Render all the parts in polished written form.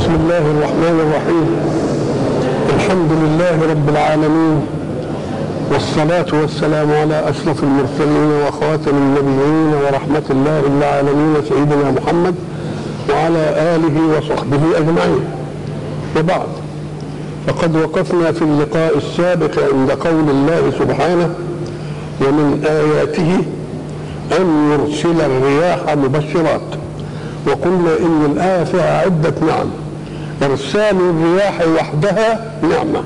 بسم الله الرحمن الرحيم. الحمد لله رب العالمين، والصلاة والسلام على أشرف المرسلين وخاتم النبيين ورحمة الله للعالمين سيدنا محمد وعلى آله وصحبه أجمعين. وبعد، فقد وقفنا في اللقاء السابق عند قول الله سبحانه: ومن آياته أن يرسل الرياح مبشرات. وقلنا إن الآية فيها عدة نعم: إرسال الرياح وحدها نعمة،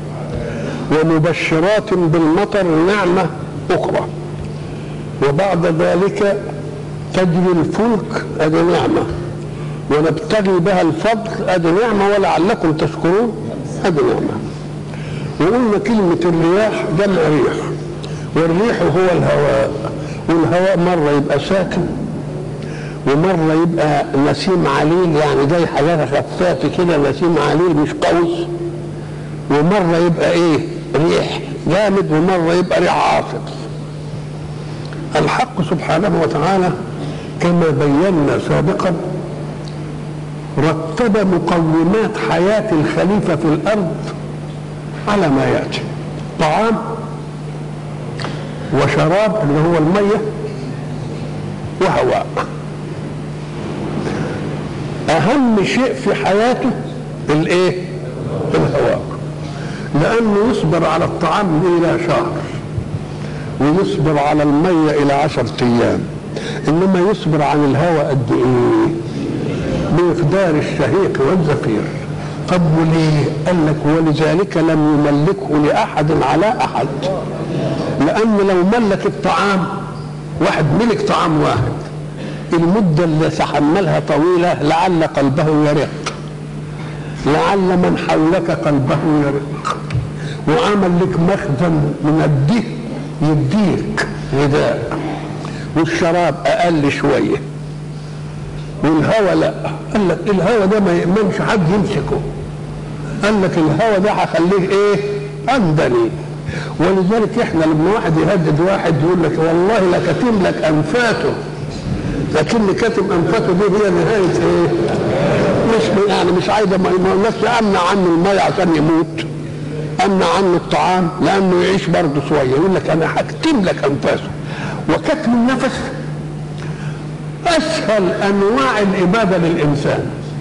ومبشرات بالمطر نعمة أخرى، وبعد ذلك تجري الفلك هذه نعمة، ونبتغي بها الفضل هذه نعمة، ولعلكم تشكرون هذه نعمة. وقلنا كلمة الرياح جمع ريح، والريح هو الهواء، والهواء مرة يبقى ساكن ومرة يبقى نسيم عليل، يعني جاي حاجة خفافة كده، نسيم عليل مش قوي، ومرة يبقى ريح جامد، ومرة يبقى ريح عاصف. الحق سبحانه وتعالى كما بينا سابقا رتب مقومات حياة الخليفة في الأرض على ما يأتي: طعام وشراب اللي هو المية، وهواء. أهم شيء في حياته الهواء، لأنه يصبر على الطعام إلى شهر، ويصبر على المية إلى 10 أيام، إنما يصبر عن الهواء قد إيه؟ بمقدار الشهيق والزفير. طب وليه؟ قال لك: ولذلك لم يملكه لأحد على أحد، لأن لو ملك الطعام واحد، ملك طعام واحد، المدة اللي تحملها طويلة، لعل قلبه يرق، لعل من حولك قلبه يرق، وعمل لك مخزن من الدهن يديك غذاء، والشراب أقل شوية، والهوى لا. قال لك الهوى ده ما يأمنش حد يمسكه، قال لك الهوى ده هخليه عندني. ولذلك احنا لما واحد يهدد واحد يقول لك: والله لكتم لك أنفاته، لكن كاتم أنفاته دي هي نهاية مش عايزة ما الناس أمنع عنه المية عشان يموت، أمنع عنه الطعام لأنه يعيش برضه شوية. يقول لك: أنا هكتم لك أنفاسه. وكتم النفس أسهل أنواع الإبادة للإنسان،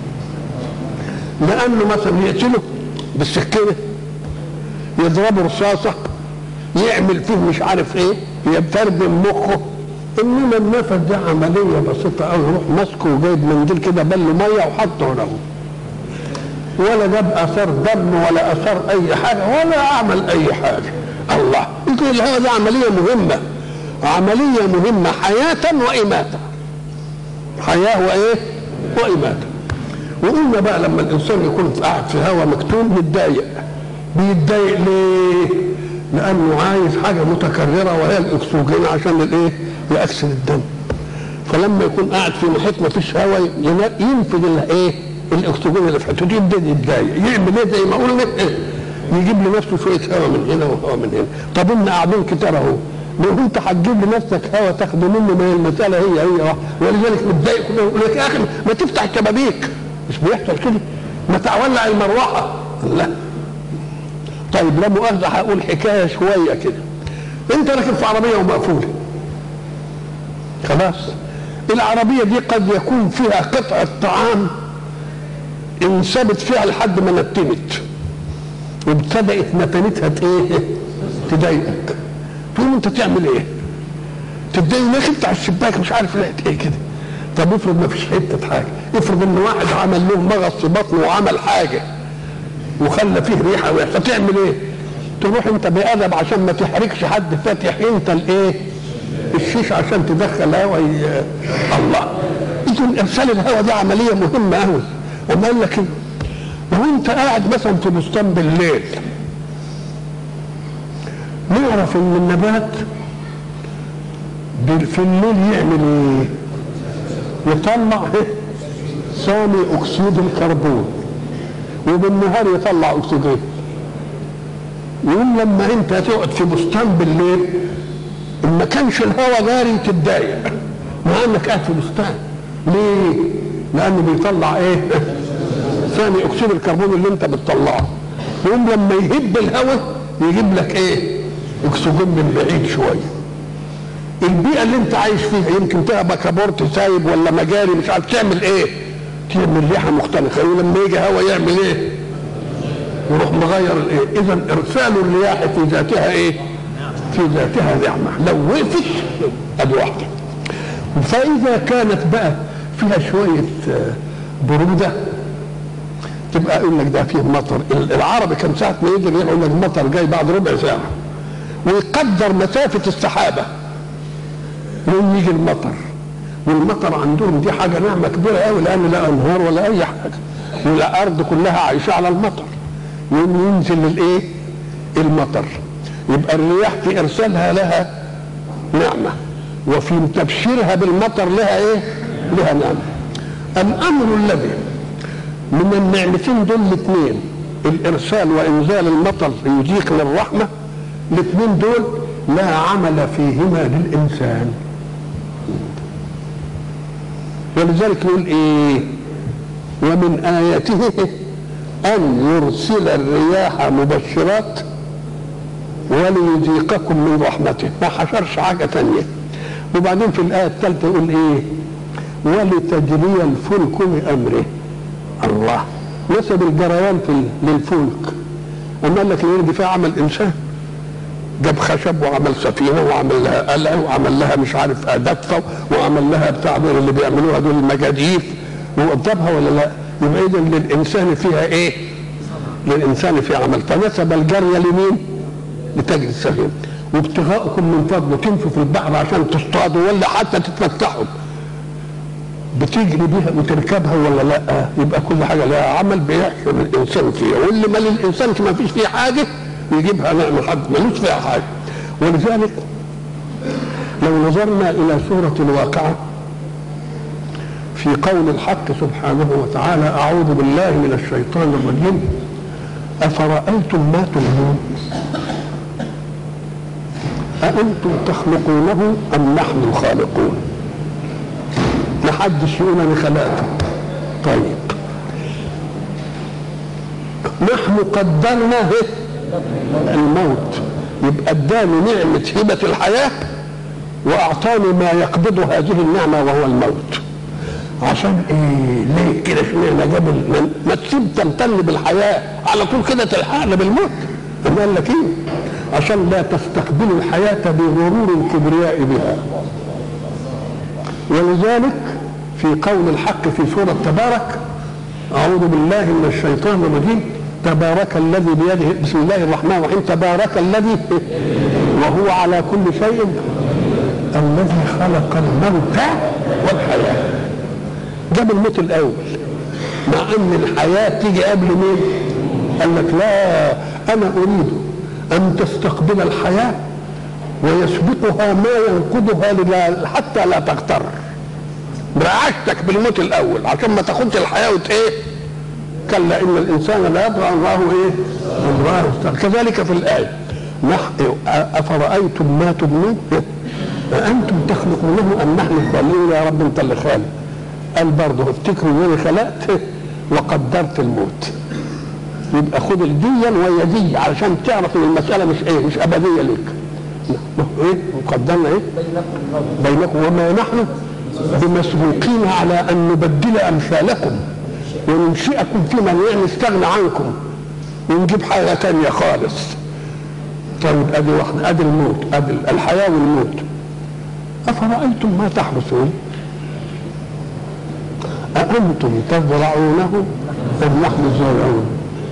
لأنه مثلا يقتله بالسكينة، يضربه رصاصة، يعمل فيه مش عارف يبتربم مخه. انما النفس ده عمليه بسيطه قوي، يروح ماسكه وجايب منديل كده بله ميه وحطه له، ولا جاب اثار دم ولا اثار اي حاجه ولا عمل اي حاجه. الله، يمكن الهواء ده عمليه مهمه، عمليه مهمه حياه واماته، حياه واماته. وقلنا بقى لما الانسان يكون قاعد في هواء مكتوم يتضايق. بيتضايق ليه؟ لانه عايز حاجه متكرره وهي الاكسجين عشان يأكسد الدم. فلما يكون قاعد في محيط ما فيش هواء ينفذ الاكسجين اللي في حته، يبدا يتضايق. يعمل زي ما قلنا يجيب لنفسه شويه هواء من هنا وهواء من هنا. طب ان قاعدين كتير اهو، لو انت هتجيب لنفسك هواء تاخد منه، ما هي المساله هي واحده. ولذلك متضايق يقول لك: يا اخي ما تفتح الشبابيك، مش بيحصل كده؟ ما تولع المروحه. لا. طيب لا مؤاخذه هقول حكايه شويه كده. انت راكب في عربيه ومقفوله، خلاص، العربيه دي قد يكون فيها قطعه طعام انثبت فيها لحد ما نتنت، وابتدات نتنتها تضايقك. تقوم انت تعمل تتضايق انك افتح الشباك مش عارف لقيت كده. طب افرض ما فيش حته حاجه، افرض ان واحد عمل له مغص في بطنه وعمل حاجه وخلى فيه ريحه وحشه، تعمل تروح انت بأدب عشان ما تحركش حد، فاتح انت الشيش عشان تدخل هواء. الله، اذا ارسال الهواء دي عمليه مهمه قوي. اما قال لك وانت قاعد مثلا في بستان بالليل، نعرف ان النبات في الليل يعمل يطلع ثاني اكسيد الكربون، وبالنهار يطلع اكسجين. يقول لما انت تقعد في بستان بالليل ما كانش الهواء جاري تتضايق، مع انك قاعد في بستان. ليه؟ لانه بيطلع ثاني اكسيد الكربون اللي انت بتطلعه، يقوم لما يهب الهواء يجيب لك ايه؟ اكسجين من بعيد شويه. البيئه اللي انت عايش فيها يمكن تبقى كبورت سايب ولا مجاري مش عارف تعمل ايه؟ تعمل ريحه مختلفه، ولما يجي هواء يعمل ايه؟ يروح مغير الايه؟ اذا ارسال الرياح في ذاتها ايه؟ في ذاتها نعمه، لو وقفت ادي واحده. فاذا كانت بقى فيها شويه بروده تبقى يقول لك ده فيه مطر. العربي كان ساعه ما يجي يقول لك المطر جاي بعد ربع ساعه، ويقدر مسافه السحابه يوم يجي المطر. والمطر عندهم دي حاجه نعمه كبيره قوي، لان لا انهار ولا اي حاجه، والارض كلها عايشه على المطر. يوم ينزل الايه؟ المطر. يبقى الرياح في ارسالها لها نعمه، وفي تبشيرها بالمطر لها ايه؟ لها نعمه. الامر الذي من النعمتين دول الاثنين، الارسال وانزال المطر يذيقنا الرحمه، الاثنين دول لا عمل فيهما للانسان. ولذلك يقول ايه؟ ومن اياته ان يرسل الرياح مبشرات وليذيقكم من رحمته. ما حشرش حاجه ثانيه. وبعدين في الايه الثالثه يقول ايه؟ ولتجري الفلك بامره. الله نسب الجريان للفلك. اما قال لك دي فيها عمل انسان، جاب خشب وعمل سفينه وعمل لها قلعه وعمل لها مش عارف دفه وعمل لها بتاع دول اللي بيعملوها دول المجاديف وقضبها ولا لا؟ يبقى اذا للانسان فيها ايه؟ للانسان فيها عمل. فنسب الجري لمين؟ لتجري السفينه. وابتغاءكم من فضله، تنفوا في البحر عشان تصطادوا ولا حتى تتمتعوا، بتجري بيها وتركبها ولا لا؟ يبقى كل حاجه لها عمل بيحصل الانسان فيها، واللي ما للانسان ما فيش فيه حاجه يجيبها نعمه حد ملوش فيها حاجه. ولذلك لو نظرنا الى سوره الواقعه في قول الحق سبحانه وتعالى: اعوذ بالله من الشيطان الرجيم، افرايتم ما تمنون اانتم تخلقونه ام نحن الخالقون؟ محدش يقول انا خلقته. طيب نحن قدرنا الموت، يبقى اداني نعمه هبه الحياه واعطاني ما يقبض هذه النعمه وهو الموت. عشان ايه؟ ليه كده؟ اشمعنى جاب ما تسيب تمتن بالحياه على طول كده تلحقنا بالموت؟ قال لك ايه؟ عشان لا تستقبلوا الحياه بغرور الكبرياء بها. ولذلك في قول الحق في سورة تبارك: أعوذ بالله من الشيطان الرجيم، تبارك الذي بيده، بسم الله الرحمن الرحيم، تبارك الذي وهو على كل شيء الذي خلق الموت والحياة. جاب الموت الأول مع أن الحياة تيجي قبل مين؟ قال لك لا، أنا أريد أن تستقبل الحياة ويسبقها ما ينقضها حتى لا تغتر. برعايتك بالموت الاول عشان ما تاخدش الحياه ايه؟ كلا ان الانسان لا يطغى ان راه ايه؟ ان راه استغنى. كذلك في الايه: افرايتم ما تمنون اانتم تخلقونه ام نحن الخالقون؟ يا رب انت اللي خالق. قال برضه افتكروا انني خلقت وقدرت الموت. يبقى خد الديا وهي دي علشان تعرف ان المساله مش ايه؟ مش ابديه لك. ايه؟ وقدرنا ايه؟ بينكم وما نحن بمسبوقين على ان نبدل امثالكم وننشئكم في من يعني نستغنى عنكم ونجيب حاجه ثانيه خالص. طيب ادي واحده، ادي الموت، ادي الحياه والموت. افرايتم ما تحرثون اانتم تزرعونه ام نحن الزارعون؟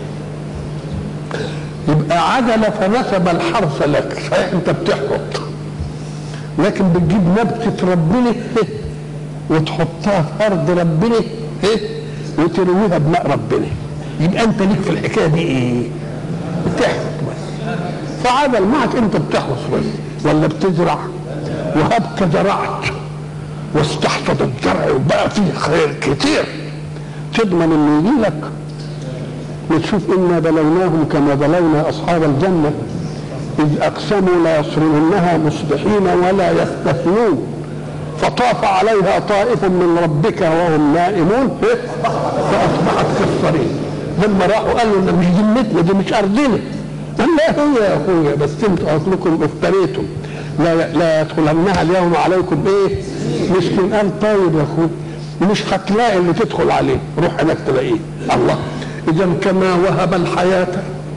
يبقى عدل فنسب الحرث لك. صحيح انت بتحرث، لكن بتجيب نبته ربنا وتحطها في ارض ربنا وترويها بماء ربنا. يبقى انت ليك في الحكايه دي ايه؟ بتحرث بس. فعدل معك انت بتحرث بس ولا بتزرع؟ وهبك زرعت واستحصد الزرع وبقى فيه خير كتير، تضمن انه يجي لك؟ وتشوف انا بلوناهم كما بلونا اصحاب الجنه اذ اقسموا لا يصرمنها مصبحين ولا يستثنون فطاف عليها طائف من ربك وهم نائمون فاصبحت كالصريم. لما راحوا قالوا ان مش ذمتنا دي مش ارضنا، قال لا هي يا اخويا بس انتوا اصلكم افتريتم لا يدخلنها اليوم عليكم ايه مسكين. قال طيب يا اخويا مش هتلاقي اللي تدخل عليه، روح هناك تلاقيه. الله. اذا كما وهب الحياه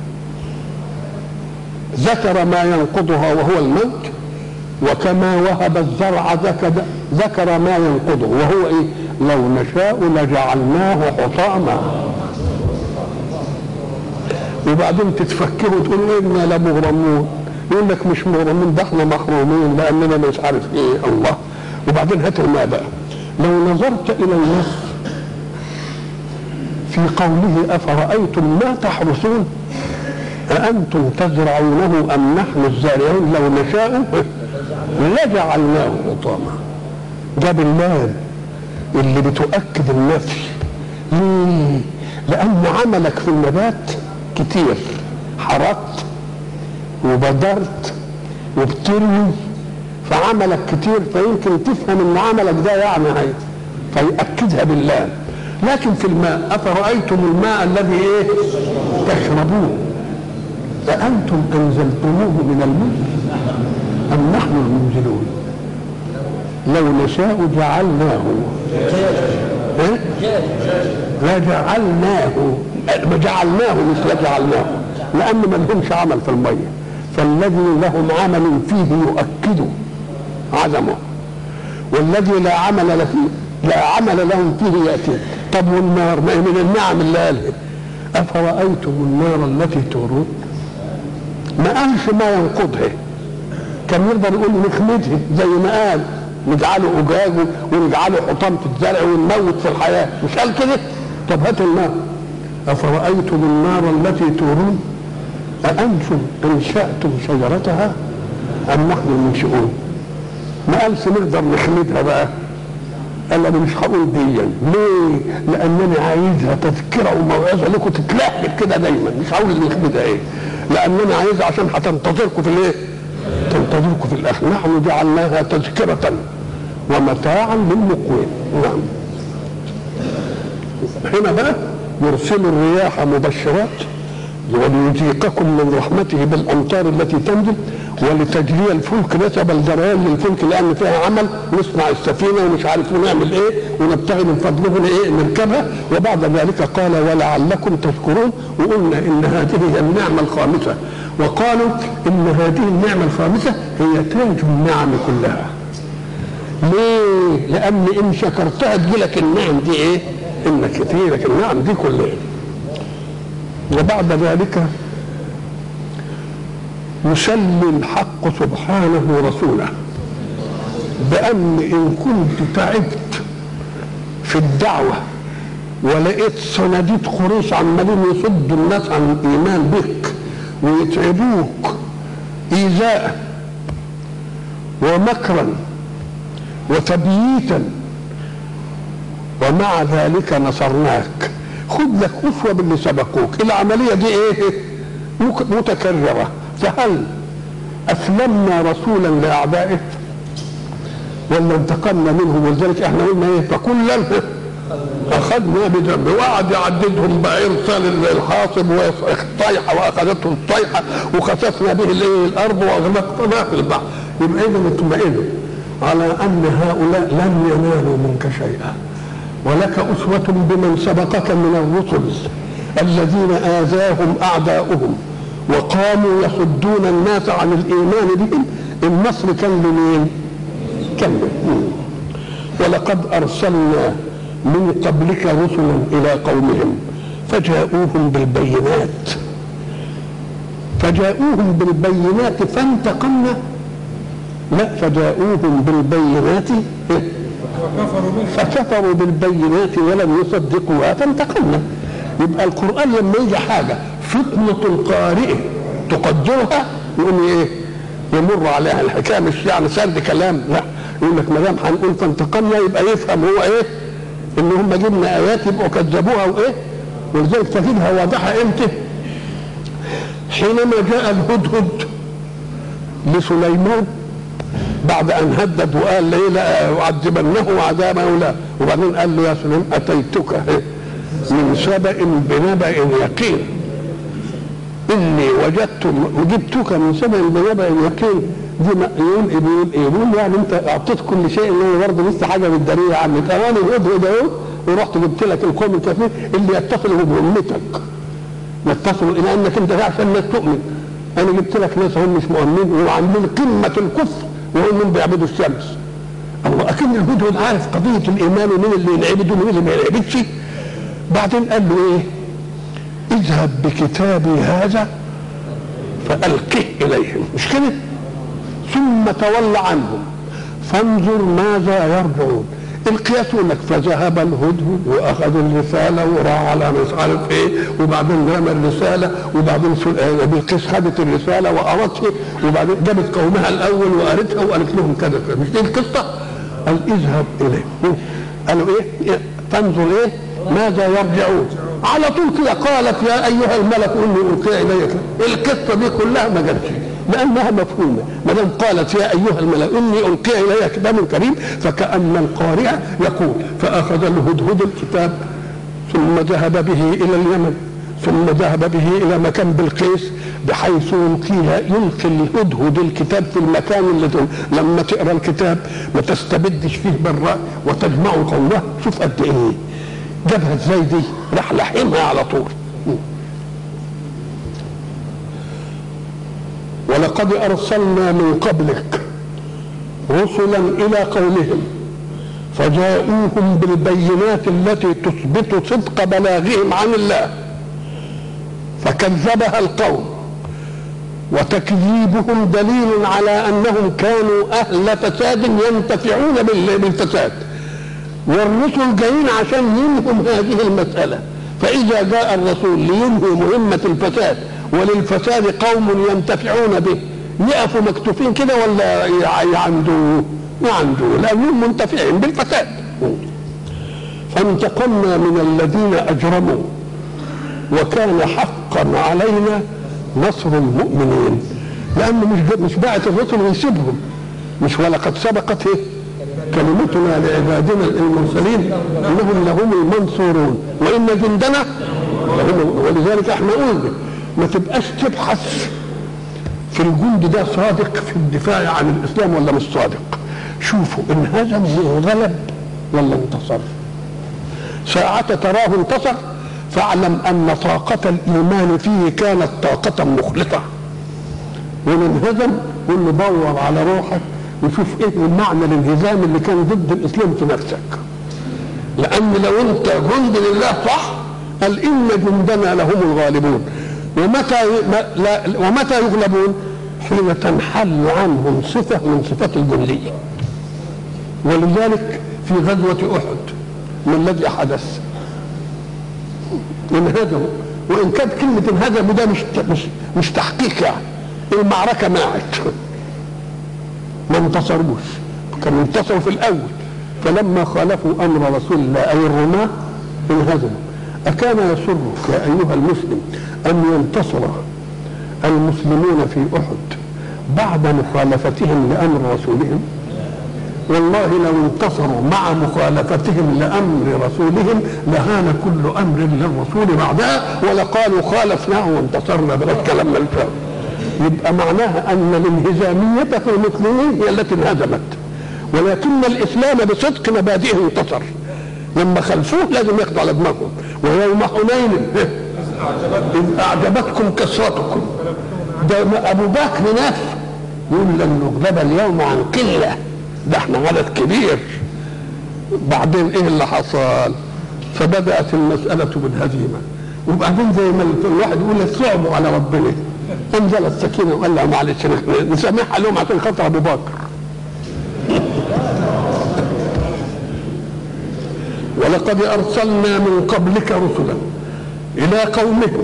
ذكر ما ينقضها وهو الموت، وكما وهب الزرع ذكر ما ينقضه وهو ايه؟ لو نشاء لجعلناه حطاما. وبعدين تتفكروا تقولوا انا لمغرمون، يقول لك مش مغرمين ده احنا محرومين لاننا مش عارف ايه. الله. وبعدين هات الماء بقى. لو نظرت الى النص في قوله افرايتم ما تحرثون أأنتم تزرعونه أم نحن الزارعون لو نشاء لجعلناه حطاما. جاب اللام اللي بتؤكد النفي. ليه؟ لأن عملك في النبات كتير، حرقت وبدرت وبتروي، فعملك كتير، فيمكن تفهم ان عملك ده يعني هي فيأكدها باللام. لكن في الماء أفرأيتم الماء الذي ايه تشربون أأنتم أنزلتموه من المزن أم نحن المنزلون لو نشاء جعلناه جعلناه مش لجعلناه، لأن ما لهمش عمل في المية، فالذي لهم عمل فيه يؤكد عدمه، والذي لا عمل لهم فيه يأتي. طب والنار ما من النعم اللي قالها أفرأيتم النار التي تورون، ما قالش ما ينقضها، كان يقدر يقول نخمدها زي ما قال نجعله أجاج ونجعله حطام في الزرع ونموت في الحياة، مش قال كده؟ طب هات النار. أفرأيتم النار التي تورون أأنتم أنشأتم شجرتها أم نحن المنشئون. ما قالش نقدر نخمدها بقى، قال انا مش هقول دي. ليه؟ لانني عايزها تذكره وموعظه لكم تتلهب كده دايما، مش عاوز اللي يخمدها ايه، لانني عايزها عشان هتنتظركم في الايه؟ تنتظركم في الاخر. نحن جعلناها تذكره ومتاعا للمقوين. نعم. هنا بقى يرسل الرياح مبشرات وليذيقكم من رحمته بالامطار التي تنزل ولتجري الفلك. نسب الجريان للفلك لان فيها عمل، نصنع السفينه ومش عارف نعمل ايه ونبتغي من فضله ايه نركبها. وبعد ذلك قال ولعلكم تشكرون. وقلنا ان هذه هي النعمه الخامسه، وقالوا ان هذه النعمه الخامسه هي تاج النعم كلها. ليه؟ لان ان شكرتها تجيلك النعم دي ايه؟ انك تجيلك النعم دي كلها. وبعد ذلك يسلي الحق سبحانه رسوله بأن إن كنت تعبت في الدعوة ولقيت صناديد قريش عمالين يصدوا الناس عن الإيمان بك ويتعبوك إيذاء ومكرا وتبييتا ومع ذلك نصرناك، خذ لك أسوة باللي سبقوك. العملية دي إيه؟ متكررة. فهل أسلمنا رسولا لأعدائه ولا انتقمنا منهم؟ ولذلك احنا قلنا ايه؟ فكلا أخذنا بذنبه، وقعد يعددهم بإرسال الحاصب والطيحة وأخذتهم الطيحة وخسفنا به الأرض وأغرقنا في البحر. يبقى إذا اطمئنوا على أن هؤلاء لن ينالوا منك شيئا، ولك أسوة بمن سبقك من الرسل الذين آذاهم أعداؤهم وقاموا يصدون الناس عن الإيمان بهم. النصر كان لمين؟ كان ولقد أرسلنا من قبلك رسلا إلى قومهم فجاءوهم بالبينات فانتقمنا. لا، فجاءوهم بالبينات فكفروا بالبينات ولم يصدقوها فانتقمنا. يبقى القرآن لما يجي حاجة فطنة القارئ تقدرها يقوم ايه؟ يمر عليها. الحكايه مش يعني سرد كلام، لا، يقول لك ما دام هنقول فانتقمنا يبقى يفهم هو ايه؟ ان هم جبنا ايات يبقوا كذبوها وايه؟ ولذلك تجدها واضحه امتى؟ حينما جاء الهدهد لسليمان بعد ان هدد وقال ليه لا اعذبنه عذابا او لا، وبعدين قال له يا سليم اتيتك من سبأ بنبأ يقين، اني وجدتك من سبأ بنبأ يقين. دي بيقول ايه؟ بيقول يعني انت اعطيت كل شيء، انه برضه لسه حاجه بالدليل عنك. انا الهدهد اهو، ورحت جبت لك القوم الكافرين اللي يتصلوا بامتك، يتصلوا الى انك انت عشان الناس تؤمن. انا جبت لك ناس هم مش مؤمنين وعاملين قمه الكفر وهم بيعبدوا الشمس. الله، اكن الهدهد عارف قضيه الايمان ومين اللي ينعبد ومين اللي ما ينعبدش. بعدين قال له ايه؟ اذهب بكتابي هذا فالقه اليهم، مش كده؟ ثم تول عنهم فانظر ماذا يرجعون. القياس لك فذهب الهدهد واخذ الرساله وراح على مش عارف ايه، وبعدين رمى الرساله، وبعدين بلقيس خدت الرساله وقرتها، وبعدين جابت قومها الاول وقرتها وقالت لهم كذا. مش دي القصه؟ قال اذهب اليه. قالوا ايه؟ فانظر ايه؟ ماذا يرجعون. على طول كده قالت يا ايها الملك اني القي اليك. القصه دي كلها ما جاتش لانها مفهومه. ما دام قالت يا ايها الملك اني القي الي كتاب كريم، فكأن القارئ يقول فاخذ الهدهد الكتاب ثم ذهب به الى اليمن، ثم ذهب به الى مكان بلقيس، بحيث يلقي الهدهد الكتاب في المكان اللي لما تقرا الكتاب ما تستبدش فيه بالراي وتجمع قومه. شوف قد ايه جابها ازاي دي، راح لحمها على طول. ولقد ارسلنا من قبلك رسلا الى قومهم فجاءوهم بالبينات التي تثبت صدق بلاغهم عن الله فكذبها القوم، وتكذيبهم دليل على انهم كانوا اهل فساد ينتفعون بالفساد، والرسل جايين عشان ينهوا هذه المساله. فاذا جاء الرسول لينهي مهمه الفساد وللفساد قوم ينتفعون به، يقفوا مكتوفين كده ولا يعندوا لانهم منتفعين بالفساد. فانتقمنا من الذين اجرموا وكان حقا علينا نصر المؤمنين. لانه مش باعت الرسل ويسيبهم، مش ولقد سبقت كلمتنا لعبادنا المرسلين انهم لهم المنصورون وان جندنا لهم. ولذلك احنا قلنا ما تبقاش تبحث في الجند ده صادق في الدفاع عن الاسلام ولا مش صادق. شوفوا ان هزم غلب ولا انتصر. ساعة تراه انتصر فاعلم ان طاقة الايمان فيه كانت طاقة مخلصة. ومن هزم قل له دور على روحك وشوف ايه معنى الانهزام اللي كان ضد الاسلام في نفسك. لان لو انت جند لله صح قال ان جندنا لهم الغالبون. ومتى يغلبون؟ حين تنحل عنهم صفة من صفات الجندية. ولذلك في غزوة أحد ما الذي حدث؟ انهزموا، وإن كانت كلمة انهزموا ده مش تحقيق، يعني المعركة ماعت ما انتصروش، كانوا انتصروا في الأول. فلما خالفوا أمر رسول الله أي الرماة انهزموا. أكان يسرك يا أيها المسلم أن ينتصر المسلمون في أحد بعد مخالفتهم لأمر رسولهم؟ والله لو انتصروا مع مخالفتهم لأمر رسولهم لهان كل أمر للرسول بعدها ولقالوا خالفناه وانتصرنا بلا كلام الفهم. يبقى معناها أن الانهزامية في المسلمين هي التي انهزمت، ولكن الإسلام بصدق مبادئه انتصر. لما خلفوه لازم ياخدوا على دماغهم. ويوم حنين إذ أعجبتكم كثرتكم، ده أبو بكر نفسه يقول لن نغلب اليوم عن قلة، ده احنا عدد كبير. بعدين ايه اللي حصل؟ فبدأت المسألة بالهزيمة. وبعدين زي ما الواحد يقول صعبوا على ربنا انزل السكينة وقال لها معلش نسامحها لهم عشان خاطر أبو بكر. ولقد أرسلنا من قبلك رسلا إلى قومهم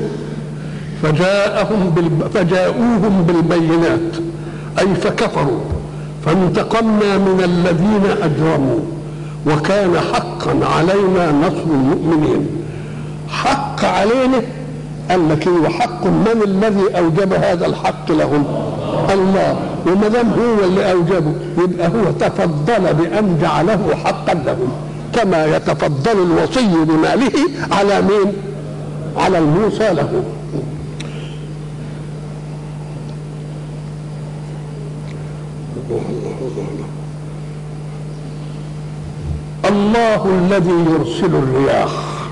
فجاءوهم بالبينات أي فكفروا فانتقمنا من الذين أجرموا وكان حقا علينا نصر المؤمنين. حق علينا قال لك وحق من الذي أوجب هذا الحق لهم؟ الله، وما دام هو اللي اوجبه يبقى هو تفضل بان جعله حقا له، كما يتفضل الوصي بماله على مين؟ على الموصى له. الله الذي يرسل الرياح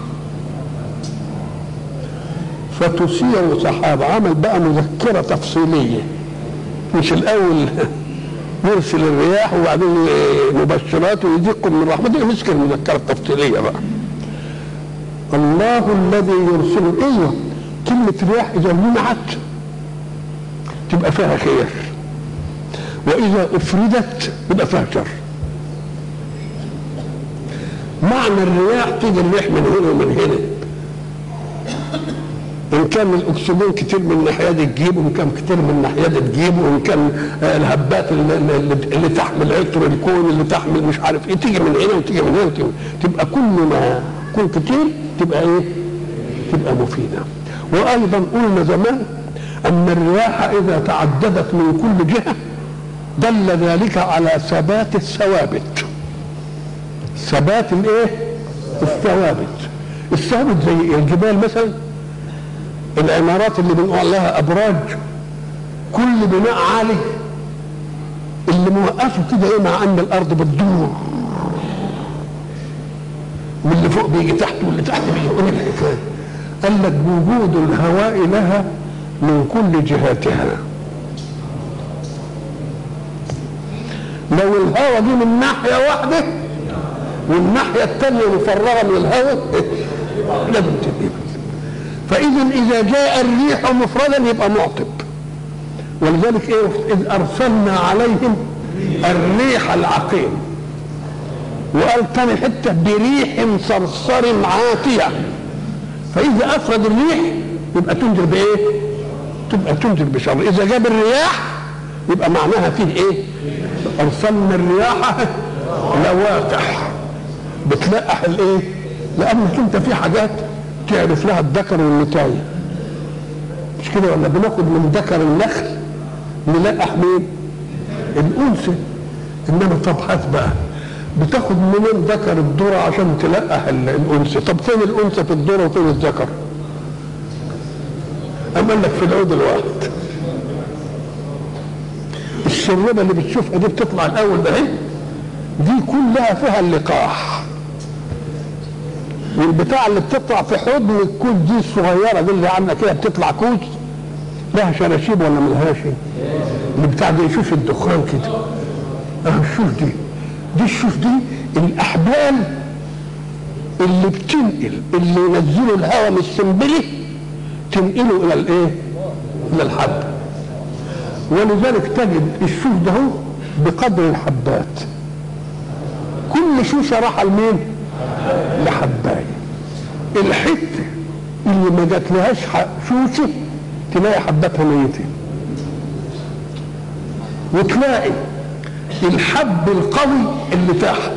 فتثير سحاب، عمل بقى مذكرة تفصيلية، مش الأول يرسل الرياح وبعدين مبشرات ويذيقكم من رحمته، مسك المذكرة التفصيلية بقى. الله الذي يرسل، ايوه كلمة رياح إذا منعت تبقى فيها خير، وإذا أفردت يبقى فيها شر. معنى الرياح تيجي الريح من هنا ومن هنا، إن كان الأكسجين كتير من الناحية دي تجيبه، وإن كان كتير من الناحية دي تجيبه، وإن كان الهبات اللي تحمل عطر الكون اللي تحمل مش عارف إيه تيجي من هنا وتيجي من هنا تبقى كل ما يكون كتير تبقى إيه؟ تبقى مفيدة. وأيضا قلنا زمان أن الرياح إذا تعددت من كل جهة دل ذلك على ثبات الثوابت. ثبات الايه؟ الثوابت. الثوابت زي الجبال مثلا، العمارات اللي بنقول لها ابراج، كل بناء عالي اللي موقفه كده ايه مع ان الارض بتدور، واللي فوق بيجي تحت واللي تحت بيجي فوق. الحكايه قال لك وجود الهواء لها من كل جهاتها. لو الهواء جه من ناحيه واحده والناحيه الثانيه مفرغه من الهواء لازم تبقى. فاذا جاء الريح مفردا يبقى معطب، ولذلك ايه؟ اذ ارسلنا عليهم الريح العقيم، وقال تاني حته بريح صرصر عاتيه. فاذا افرد الريح يبقى تنذر بايه؟ تبقى تنذر بشر. اذا جاب الرياح يبقى معناها فيه ايه؟ ارسلنا الرياح لواقح بتلقح الايه؟ لانك انت في حاجات تعرف لها الذكر والنتايه، مش كده ولا؟ بناخد من ذكر النخل نلقح مين؟ الانثى. انما طب هات بقى بتاخد منين ذكر الذره عشان تلقح الانثى؟ طب فين الانثى في الذره وفين الذكر؟ قال لك في العود الواحد. الشربة اللي بتشوفها دي بتطلع الاول ده دي كلها فيها اللقاح، والبتاع اللي بتطلع في حضن الكوز دي الصغيره دي اللي عامله كده بتطلع كوز لها شراشيب ولا ملهاش؟ اللي بتاع دي يشوف الدخان كده الشوف دي الشوف دي الاحبال اللي بتنقل اللي ينزلوا الهواء من السنبله تنقله الى الايه؟ الى الحب. ولذلك تجد الشوش ده بقدر الحبات، كل شوشه راح لمين؟ لحبايه. الحته اللي ما جاتلهاش شوشه تلاقي حباتها ميته، وتلاقي الحب القوي اللي تحت،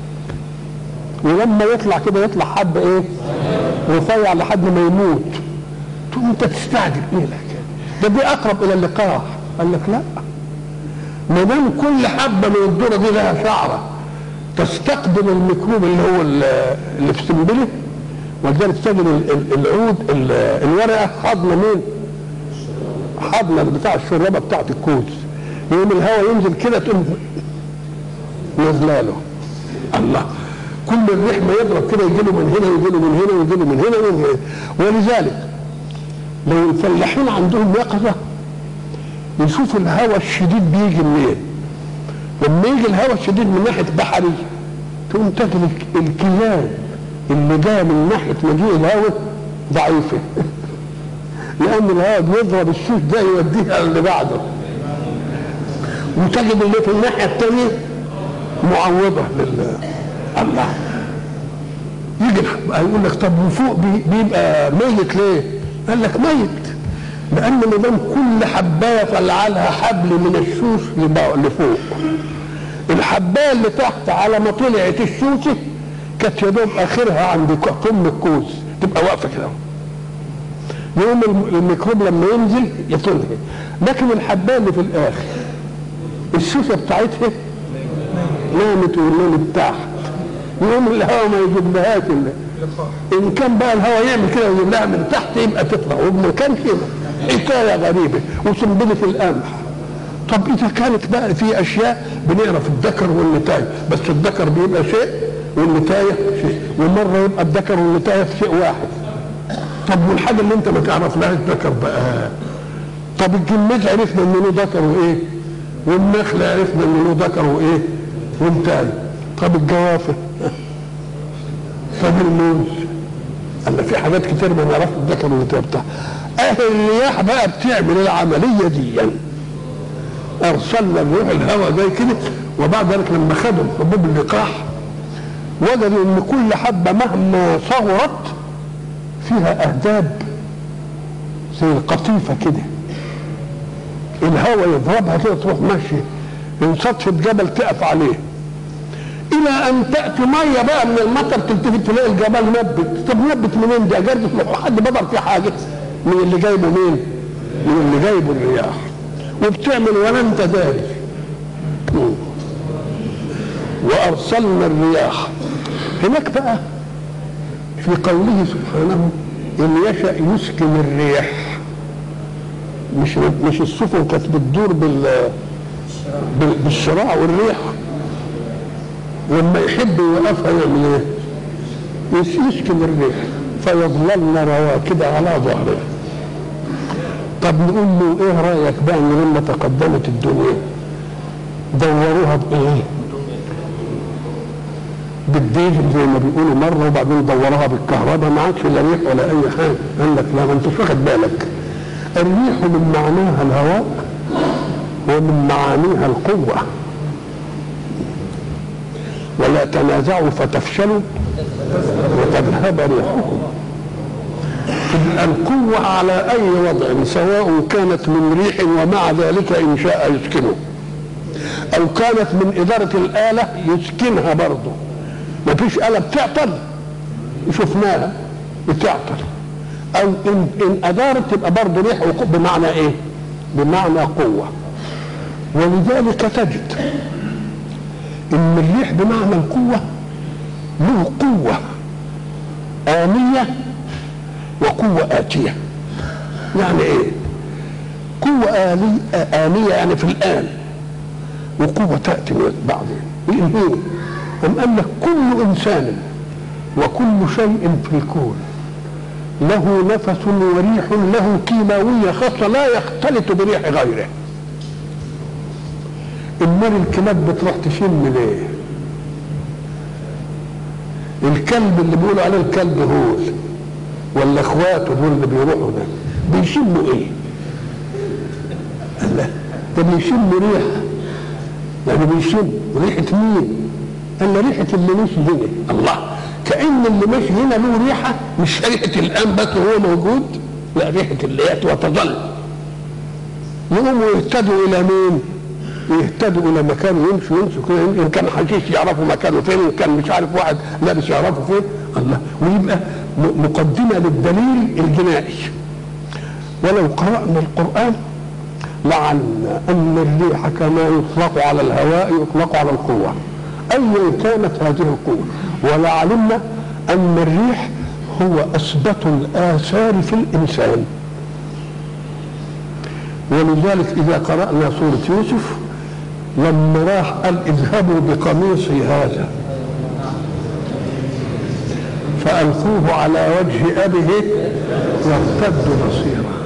ولما يطلع كده يطلع حب ايه؟ رفيع لحد ما يموت. تقوم انت تستعجب ايه الحكايه؟ ده اقرب الى اللقاح. قال لك لا، ما دام كل حبه من الذره دي لها شعره تستقبل الميكروب اللي هو اللي في سنبله، ولذلك تجد العود الورقه حاضنه مين؟ حاضنه بتاع الشرابه بتاعت الكوز، يوم الهواء ينزل كده تقوم نازله له. الله، كل الريح ما يضرب كده يجي له من هنا ويجي له من هنا ويجي له من هنا ومن هنا. ولذلك لو الفلاحين عندهم يقظه يشوفوا الهواء الشديد بيجي منين. لما يجي الهواء الشديد من ناحيه بحري تقوم تجد الكلاب اللي جايه من ناحيه مجيء الهواء ضعيفه لان الهواء بيضرب الشوش ده يوديها اللي بعده، وتجد اللي في الناحيه الثانيه معوضه لله. الله، يجي يقول لك طب وفوق بيبقى ميت ليه؟ قال لك ميت لان ما دام كل حبايه طلع لها حبل من الشوش لفوق، الحبايه اللي تحت على ما طلعت الشوشه كانت يا دوب اخرها عند قم الكوز تبقى واقفه كده. يقوم الميكروب لما ينزل يطلها. لكن الحبايه اللي في الاخر الشوشه بتاعتها نامت واللون بتاعها، يقوم الهواء ما يجيب لهاش ان كان بقى الهواء يعمل كده ويجيب لها من تحت يبقى تطلع، وما كان كده حكايه غريبه. وسنبله القمح. طب اذا كانت بقى في اشياء بنعرف الذكر والنتايه، بس الذكر بيبقى شيء والنتايه شيء، ومره يبقى الذكر والنتايه في شيء واحد. طب والحاجه اللي انت ما تعرفلهاش ذكر بقى، طب الجماد عرفنا انه له ذكر وايه، والنخل عرفنا انه له ذكر وايه وانتايه. طب الجوافه، طب الموز، قال في حاجات كتير ما نعرفش الذكر والنتايه بتاعها. اهل الرياح بقى بتعمل العمليه دي يعني. ارسلنا الريح الهواء زي كده، وبعد ذلك لما خدوا حبوب اللقاح وجدوا ان كل حبه مهما صغرت فيها اهداب زي القطيفه كده، الهواء يضربها كده تروح ماشيه من سطح الجبل تقف عليه، الى ان تاتي ميه بقى من المطر تلتفت تلاقي الجبل نبت. طب نبت منين دي؟ جربت حد بدر في حاجه من اللي جايبه مين؟ من اللي جايبه الرياح، وبتعمل ولا انت داري. وارسلنا الرياح. هناك بقى في قوله سبحانه ان يشاء يسكن الريح، مش السفن كانت بتدور بالشراع والريح، ولما يحب يوقفها يعمل ايه؟ يسكن الريح فيظللن رواكد على ظهره. طب نقول له ايه رايك بقى ان لما تقدمت الدنيا دوروها بايه؟ بالديزل زي ما بيقولوا مره، وبعدين دوروها بالكهرباء، ما عادش لا ريح ولا اي حاجه. قال لك لا، ما انتش واخد بالك، الريح من معناها الهواء ومن معانيها القوه. ولا تنازعوا فتفشلوا وتذهب ريحكم. القوة على أي وضع، سواء كانت من ريح ومع ذلك إن شاء يسكنه، أو كانت من إدارة الآلة يسكنها برضه. ما فيش آلة بتعطل شفناها بتعطل، أو إن أدارت تبقى برضه ريح بمعنى إيه؟ بمعنى قوة. ولذلك تجد إن الريح بمعنى القوة له قوة آنية وقوة آتية. يعني ايه؟ قوة آنية يعني في الآن، وقوة تأتي بعدين. إيه؟ أم قال لك كل إنسان وكل شيء في الكون له نفس وريح له كيماوية خاصة لا يختلط بريح غيره. النار الكلاب بتروح تشم ليه؟ الكلب اللي بيقولوا عليه الكلب هول ولا اخواته دول اللي بيروحوا هناك بيشموا ايه؟ قال لا ده بيشموا ريحه، يعني بيشم ريحه مين؟ قال له ريحه اللي ماشي هنا. الله، كأن اللي ماشي هنا له ريحه، مش ريحه الان بس وهو موجود، لا ريحه اللي ياتي وتظل. يقوموا يهتدوا الى مين؟ يهتدوا الى مكان يمشوا كده، ان كان حشيش يعرفوا مكانه فين، ان كان مش عارف واحد لابس يعرفوا فين. الله، ويبقى مقدمه للدليل الجنائي. ولو قرانا القران لعلمنا ان الريح كما يطلق على الهواء يطلق على القوه ايا كانت هذه القوه، ولعلمنا ان الريح هو اثبت الاثار في الانسان. ولذلك اذا قرانا سوره يوسف لما راح قال اذهبوا بقميصي هذا فألقوه على وجه أبيه يرتد بصيرا،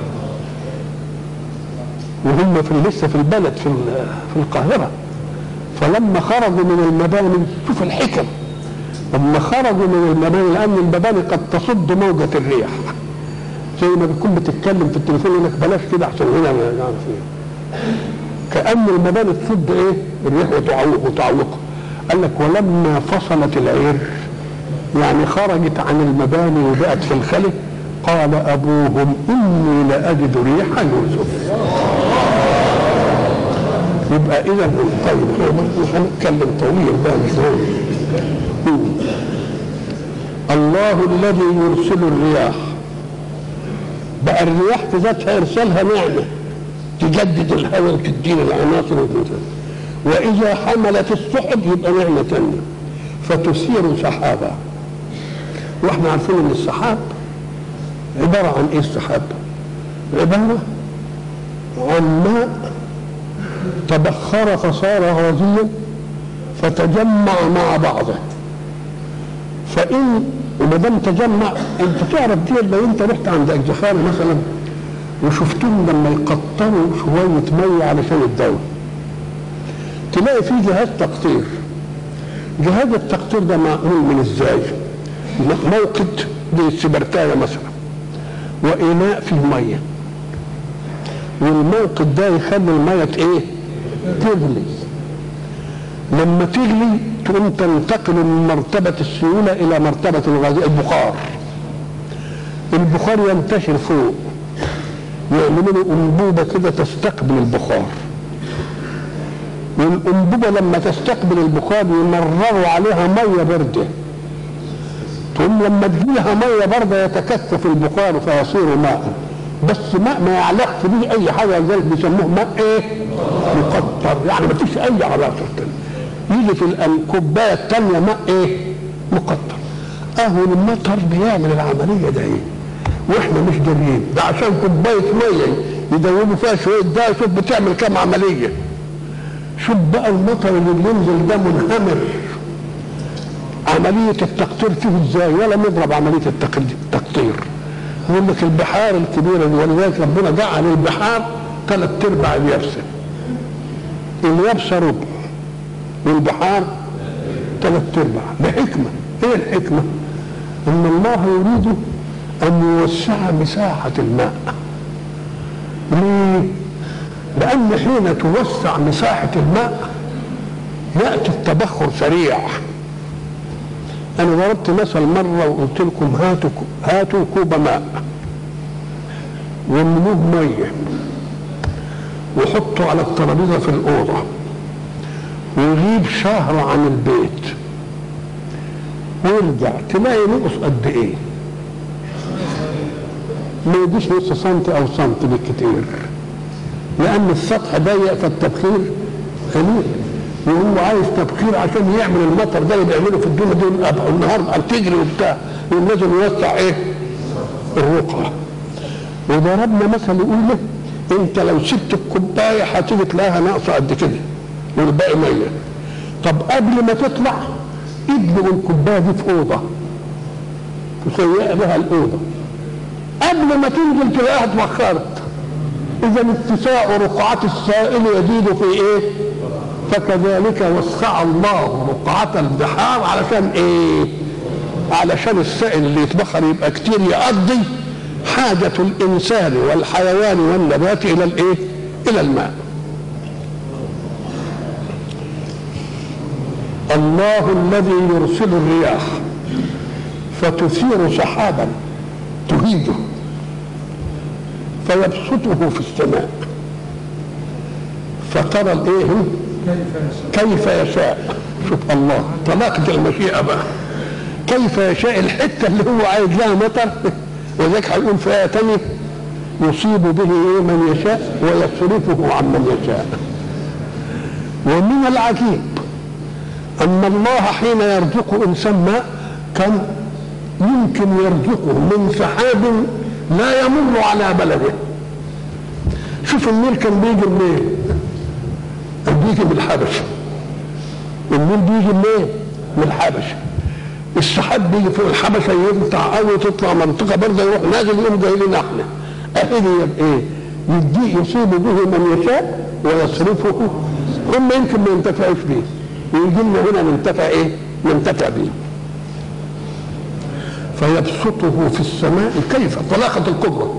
وهم لسه في البلد في القاهرة. فلما خرجوا من المباني، شوف الحكم، لما خرجوا من المباني، لأن المباني قد تصد موجة الريح، زي ما بتكون بتتكلم في التليفون يقول لك بلاش كده عشان هنا ما نعرف ايه، كأن المباني تصد ايه؟ الريح وتعوقه. قال لك ولما فصلت العير، يعني خرجت عن المباني وبقت في الخلق، قال أبوهم إني لأجد ريح يوسف. يبقى إذا طيب هنتكلم طويل بقى مش الله الذي يرسل الرياح بقى الرياح في ذاتها ارسالها نعمه تجدد الهواء وتدينا العناصر واذا حملت السحب يبقى نعمه ثانيه فتثير سحابا. واحنا عارفين ان السحاب عباره عن ايه؟ السحاب عباره عن ماء تبخر فصار غازيا فتجمع مع بعضه. فان وما دام تجمع، انت تعرف دي لو انت رحت عند الزخارف مثلا وشفتهم لما يقطروا شويه ميه علشان الدواء، تلاقي فيه جهاز تقطير. جهاز التقطير ده معمول من ازاي؟ موقد دي السبرتايه مثلا واناء فيه ميه، والموقد ده يخلي الميه ايه؟ تغلي. لما تغلي تقوم تنتقل من مرتبه السيوله الى مرتبه الغاز، البخار. البخار ينتشر فوق، يعملوا له انبوبه كده تستقبل البخار، والانبوبه لما تستقبل البخار يمرروا عليها ميه بارده، ثم لما تجيلها ميه بارده يتكثف البخار فيصير ماء، بس ماء ما يعلقش به اي حاجه، لذلك بيسموه ماء ايه؟ مقطر، يعني ما فيش اي علاقه ثانيه. يجي في الكوبايه الثانيه ماء ايه؟ مقطر. اهو المطر بيعمل العمليه ده ايه؟ واحنا مش دارين، ده عشان كوبايه ميه يدوبوا فيها شويه ده، شوف بتعمل كام عمليه. شوف بقى المطر اللي بينزل ده منهمر، عمليه التقطير فيه ازاي؟ ولا نضرب عمليه التقطير. يقول لك البحار الكبيره دي، ولذلك ربنا جعل البحار 3/4 اليابسه، اليابسه ربع والبحار 3/4 بحكمه. ايه الحكمه؟ ان الله يريد ان يوسع مساحه الماء. ليه؟ لان حين توسع مساحه الماء ياتي التبخر سريع. انا ضربت مثل مره وقلت لكم هاتوا كوب ماء واملوه ميه وحطوا على الترابيزه في الاوضه ويغيب شهر عن البيت ويرجع تلاقي نقص قد ايه؟ ما يجيش نص سنتي او سنتي بالكتير، لان السطح ضيق فالتبخير قليل، وهو عايز تبخير عشان يعمل المطر ده اللي بيعمله في الدنيا دول النهارده تجري وبتاع، لازم يوسع ايه؟ الرقعه. وضربنا مثل يقول له انت لو سبت الكوبايه هتيجي تلاقيها ناقصه قد كده والباقي ميه. طب قبل ما تطلع ادلق الكوبايه دي في اوضه تسيق بها الاوضه، قبل ما تنزل تلاقيها اتبخرت. اذا اتساع رقعه السائل يزيد في ايه؟ فكذلك وسع الله رقعة البحار علشان ايه؟ علشان السائل اللي يتبخر يبقى كتير يقضي حاجة الإنسان والحيوان والنبات إلى الإيه؟ إلى الماء. الله الذي يرسل الرياح فتثير سحابا تهيجه فيبسطه في السماء فترى الايه؟ كيف يشاء. شوف الله طلاقة المشيئة بقى، كيف يشاء الحتة اللي هو عايز لها مطر. وذلك هيقول في آية تانية يصيب به من يشاء ويصرفه عن من يشاء. ومن العجيب أن الله حين يرزق إنسان ماء كان يمكن يرزقه من سحاب لا يمر على بلده. شوف النيل كان بيجي منين؟ بيجي من الحبشه. النيل بيجي منين؟ من الحبشه. السحاب بيجي فوق الحبشه يقطع قوي تطلع منطقه برضه يروح نازل يقوم جاي لنا احنا. اهلي ايه؟ يديه يصيب به من يشاء ويصرفه. هم يمكن ما ينتفعوش بيه ويجي لنا هنا ننتفع ايه؟ ننتفع بيه. فيبسطه في السماء كيف طلاقة القدرة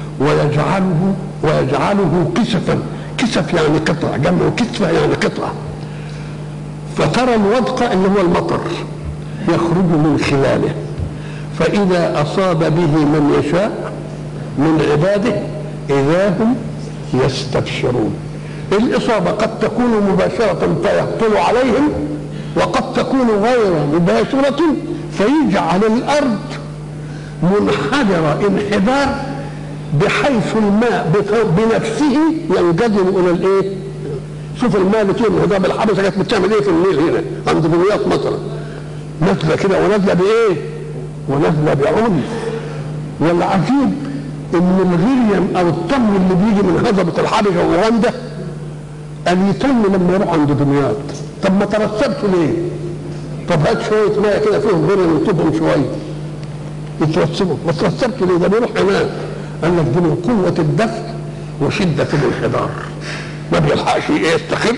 ويجعله كسفا. كسف يعني قطعة، جمع كسفة يعني قطعة. فترى الودق اللي هو المطر يخرج من خلاله، فإذا أصاب به من يشاء من عباده إذا هم يستبشرون. الإصابة قد تكون مباشرة فيهطل عليهم، وقد تكون غير مباشرة فيجعل الأرض منحدرة انحدار بحيث الماء بنفسه ينجذب الى الايه؟ شوف الماء اللي طول هضاب الحبشه كانت بتعمل ايه في النيل هنا عند دمياط مثلا؟ نازله كده ونازله بايه؟ ونازله بعنف. والعجيب ان الغليم او الطم اللي بيجي من هضبه الحبشه وهولندا ان يتم لما يروح عند دمياط. طب ما ترسبش ليه؟ طب هات شويه ماء كده فيهم غير وتبهم شويه يترسبوا، ما ترسبش ليه؟ ده بيروح هناك. قال لك دي من قوه الدفع وشده الانحدار، ما بيلحقش يستقر.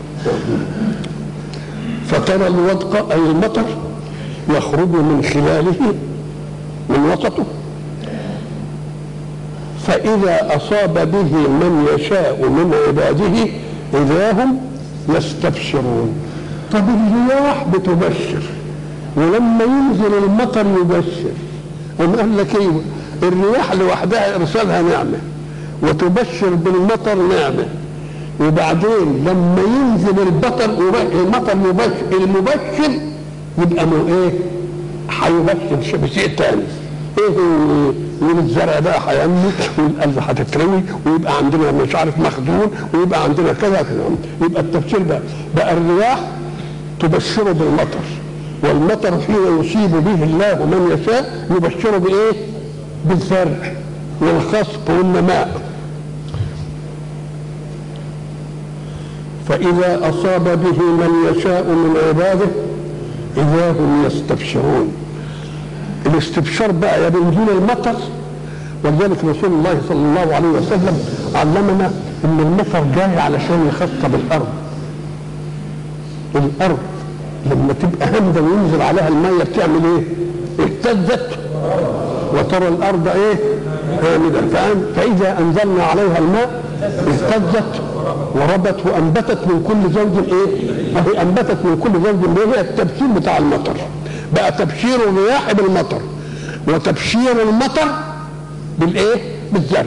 فترى الودق اي المطر يخرج من خلاله من وسطه، فإذا أصاب به من يشاء من عباده إذا هم يستبشرون. طب الرياح بتبشر ولما ينزل المطر يبشر. قال لك ايه؟ الرياح لوحدها ارسالها نعمه وتبشر بالمطر نعمه، وبعدين لما ينزل المطر يبشر المبشر يبقى ايه؟ هيبشر بشيء ثاني. ايه يقول الزرع ده هينمو والارض هتتروي ويبقى عندنا مش عارف مخزون ويبقى عندنا كذا كذا. يبقى التبشير بقى الرياح تبشره بالمطر، والمطر حين يصيب به الله من يشاء يبشره بايه؟ بالزرع والخصب والنماء. فإذا أصاب به من يشاء من عباده إذا هم يستبشرون. الاستبشار بقى يا بنزول المطر، ولذلك رسول الله صلى الله عليه وسلم علمنا ان المطر جاي علشان يخصب الارض. الارض لما تبقى هامده وينزل عليها الميه بتعمل ايه؟ اهتزت وترى الارض ايه؟ هامده. فاذا انزلنا عليها الماء اهتزت وربت وانبتت من كل زوج ايه؟ وهي انبتت من كل زوج. هي التبشير بتاع المطر بقى، تبشير الرياح بالمطر وتبشير المطر بالايه؟ بالزرع.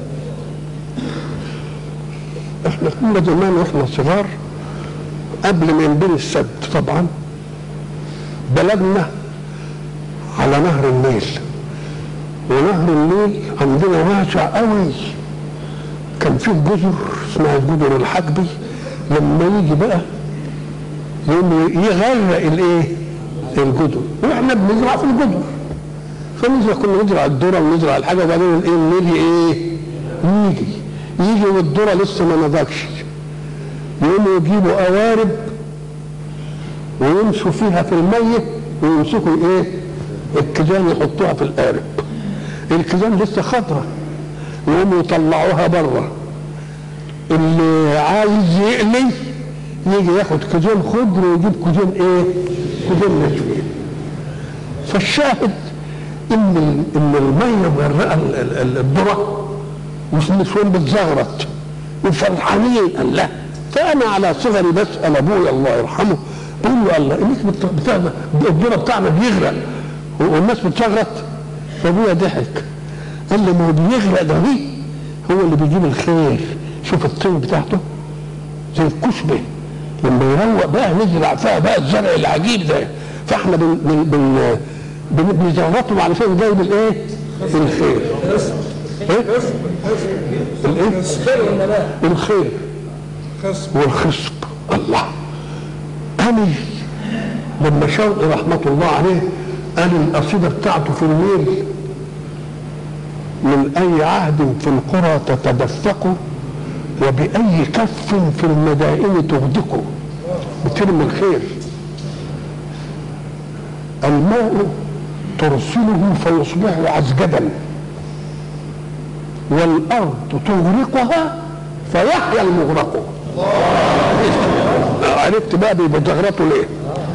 احنا كنا زمان واحنا صغار قبل ما ينبني السد طبعا بلدنا على نهر النيل، ونهر النيل عندنا واسع قوي. كان فيه جزر اسمها جزر الحجبي، لما يجي بقى يوم يغرق الايه؟ الجدر، واحنا بنزرع في الجدر. فنزرع، كنا نزرع الذره ونزرع الحاجه، وبعدين الايه؟ النيل ايه؟ يجي والذره لسه ما نضجش، يقوموا يجيبوا قوارب ويمشوا فيها في الميه ويمسكوا ايه؟ الكيزان يحطوها في القارب. الكيزان لسه خضره يقوموا يطلعوها بره. اللي عايز يقلي يجي ياخد كيزان خضر ويجيب كيزان ايه؟ كيزان نشوي. فالشاهد ان الميه مغرقه الذره والنسوان بتزغرط وفرحانين. قال لا، فانا على صغري بسال ابويا الله يرحمه بقول له الله انك بتاعنا الذره بتاعنا بيغرق والناس بتزغرط. فابويا ضحك قال لي ما هو بيغرق ده هو اللي بيجيب الخير. شوف الطين بتاعته زي الكشبه لما يروق بقى نزرع فيها بقى الزرع العجيب ده. فاحنا بنزغرطهم علشان جايب الايه؟ الخير. الخير والخصب. الله، أنا لما شوقي رحمة الله عليه قال القصيدة بتاعته في النيل: من أي عهد في القرى تتدفق وبأي كف في المدائن تغدق. بترمي الخير، الماء ترسله فيصبح عزجدا، والأرض تغرقها فيحيا المغرق. عرفت بقى بيتغرقوا ليه؟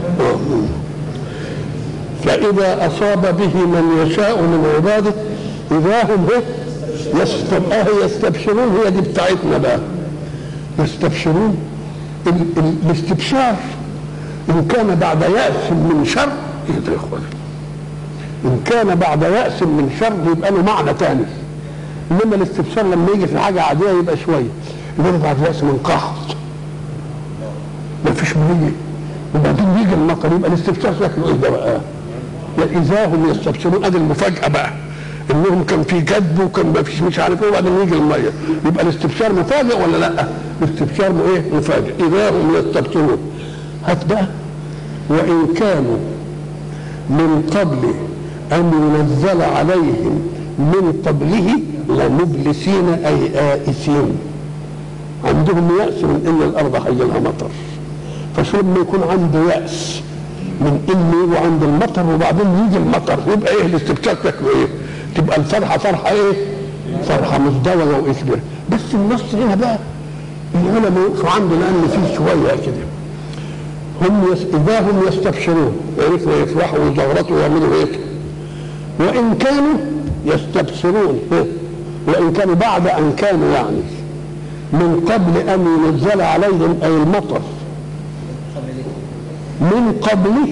فإذا أصاب به من يشاء من عباده إذا هم يستبشرون. هي دي بتاعتنا بقى، يستبشرون. الاستبشار إن كان بعد يأس من شر يدخل، إن كان بعد يأس من شر يبقى له معنى ثاني. إنما الاستبشار لما يجي في حاجة عادية يبقى شوية، إنما بعد يأس من قحط ما فيش مية وبعدين يجي المطر يبقى الاستبشار شكله إيه ده بقى؟ إذا هم يستبشرون. أدي المفاجأة بقى، انهم كان في كذب وكان ما فيش مش عارف ايه وبعدين يجي الميه، يبقى الاستبشار مفاجئ ولا لا؟ الاستبشار ايه؟ مفاجئ. اذا هم يستبشرون. هات بقى وان كانوا من قبل ان ينزل عليهم من قبله لمبلسين اي آئسين، عندهم يأس من ان الارض هيجي لها مطر. فشو لما يكون عنده يأس من انه يجوا عند المطر وبعدين يجي المطر، يبقى ايه الاستبشار شكله ايه؟ تبقى الفرحه فرحه ايه؟ فرحه مزدوجه واكبر. بس النص هنا بقى العلماء يقفوا عنده لان فيه شويه كده. اذا هم يستبشرون عرفوا يفرحوا ويزغرطوا ويعملوا ايه؟ وان كانوا يستبشرون، وان كانوا بعد ان كانوا يعني من قبل ان ينزل عليهم اي المطر من قبله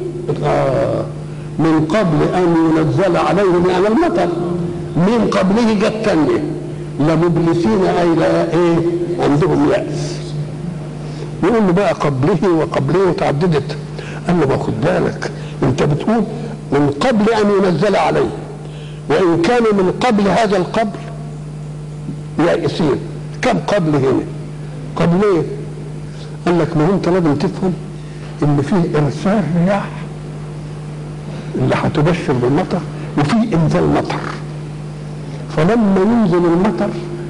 من قبل ان ينزل عليهم يعني المطر من قبله جت تانية لمبلسين اي لا ايه؟ عندهم يأس. يقول له بقى قبله وقبله تعددت. قال له خد بالك انت بتقول من قبل ان ينزل عليه، وان كانوا من قبل هذا القبل يائسين. كم قبل هنا؟ قبل ايه؟ قال لك ما انت لازم تفهم ان فيه ارسال رياح اللي هتبشر بالمطر وفي انزال مطر. فلما ينزل المطر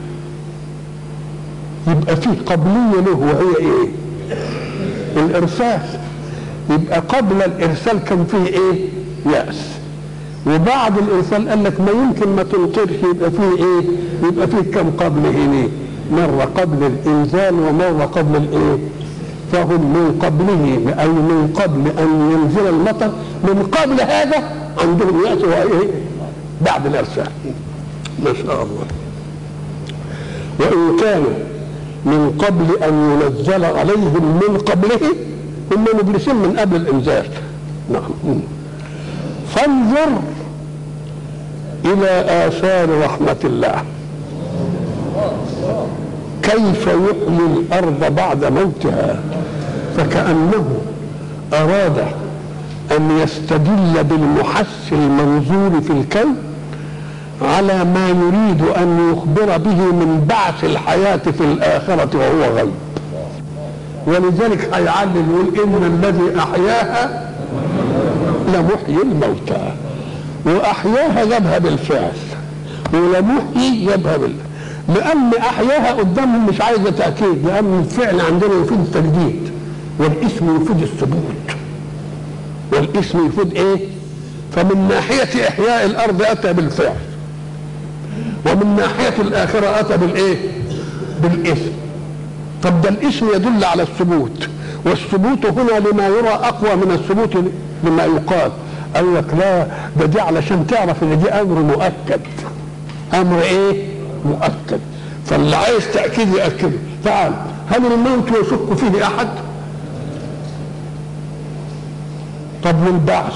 يبقى فيه قبليه له وهي ايه؟ الارسال. يبقى قبل الارسال كان فيه ايه؟ يأس. وبعد الارسال قال لك ما يمكن ما تمطرش، يبقى فيه ايه؟ يبقى فيه كم قبل هنا؟ مره قبل الانزال ومره قبل الايه؟ فهم من قبله اي من قبل ان ينزل المطر، من قبل هذا عندهم يأس وايه؟ بعد الارسال. ما شاء الله. وان كانوا من قبل ان ينزل عليهم من قبله هم مبلسين من قبل الانزال. نعم. فانظر الى اثار رحمه الله كيف يحيي الارض بعد موتها. فكأنه اراد ان يستدل بالمحس المنظور في الكون على ما يريد ان يخبر به من بعث الحياة في الاخرة وهو غيب. ولذلك هيعلل يقول ان الذي احياها لمحيي الموتى. واحياها جابها بالفعل ولمحيي جابها لان احياها قدامهم مش عايزه تاكيد، لان الفعل عندنا يفيد التجديد والاسم يفيد الثبوت والاسم يفيد ايه؟ فمن ناحيه احياء الارض اتى بالفعل، ومن ناحيه الاخره اتى بالايه؟ بالاسم. طب ده الاسم يدل على الثبوت، والثبوت هنا لما يرى اقوى من الثبوت لما يقال. قال لك لا ده دي علشان تعرف ان دي امر مؤكد. امر ايه؟ مؤكد. فاللي عايز تاكيد ياكده. تعال، هل الموت يشك فيه احد؟ طب والبعث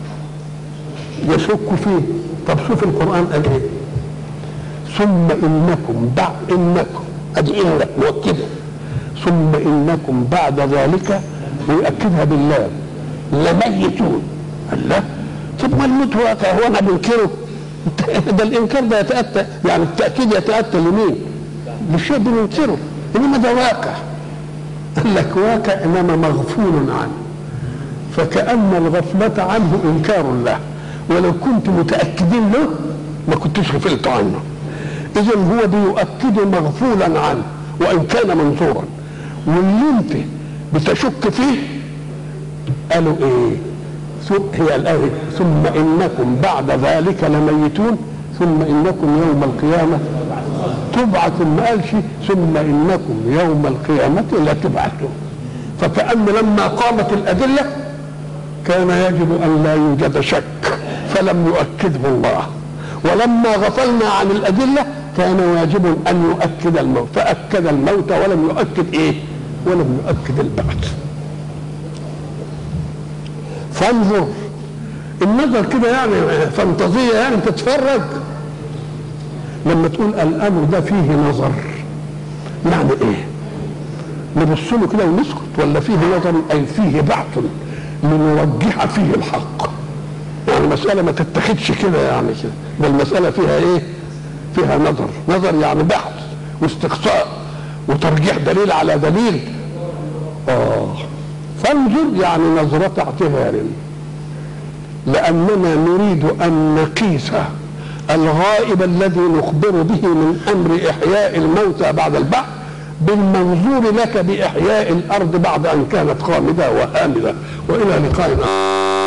يشك فيه. طب شوف القران قال ايه؟ ثم انكم بعد انكم ادي انك مؤكده، ثم انكم بعد ذلك ويؤكدها بالله لميتون. الله، طب ما الموت واقع، هو انا بنكره؟ ده الانكار ده يتاتى، يعني التاكيد يتاتى لمين؟ للشيء بننكره، انما ده واقع. قال لك واقع انما مغفول عنه، فكأن الغفلة عنه انكار له، ولو كنت متاكدين له ما كنتش غفلت عنه. اذا هو بيؤكد مغفولا عنه وان كان منظورا، واللي انت بتشك فيه قالوا ايه؟ هي الآية ثم إنكم بعد ذلك لميتون ثم إنكم يوم القيامة تبعثون. ما قالش ثم إنكم يوم القيامة لتبعثون. فكأن لما قامت الأدلة كان يجب أن لا يوجد شك فلم يؤكده الله، ولما غفلنا عن الأدلة كان واجب أن يؤكد الموت، فأكد الموت ولم يؤكد إيه؟ ولم يؤكد البعث. فانظر، النظر كده يعني فانتازية، يعني تتفرج. لما تقول الامر ده فيه نظر يعني ايه؟ نبص له كده ونسكت، ولا فيه نظر اي فيه بحث لنرجح فيه الحق؟ يعني مسألة ما تتخذش كده يعني كده، ده المسألة فيها ايه؟ فيها نظر يعني بحث واستقصاء وترجيح دليل على دليل. فانظر يعني نظرة اعتبار، لأننا نريد أن نقيس الغائب الذي نخبر به من أمر إحياء الموتى بعد البعث بالمنظور لك بإحياء الأرض بعد أن كانت خامدة وهامدة. وإلى لقاء آخر.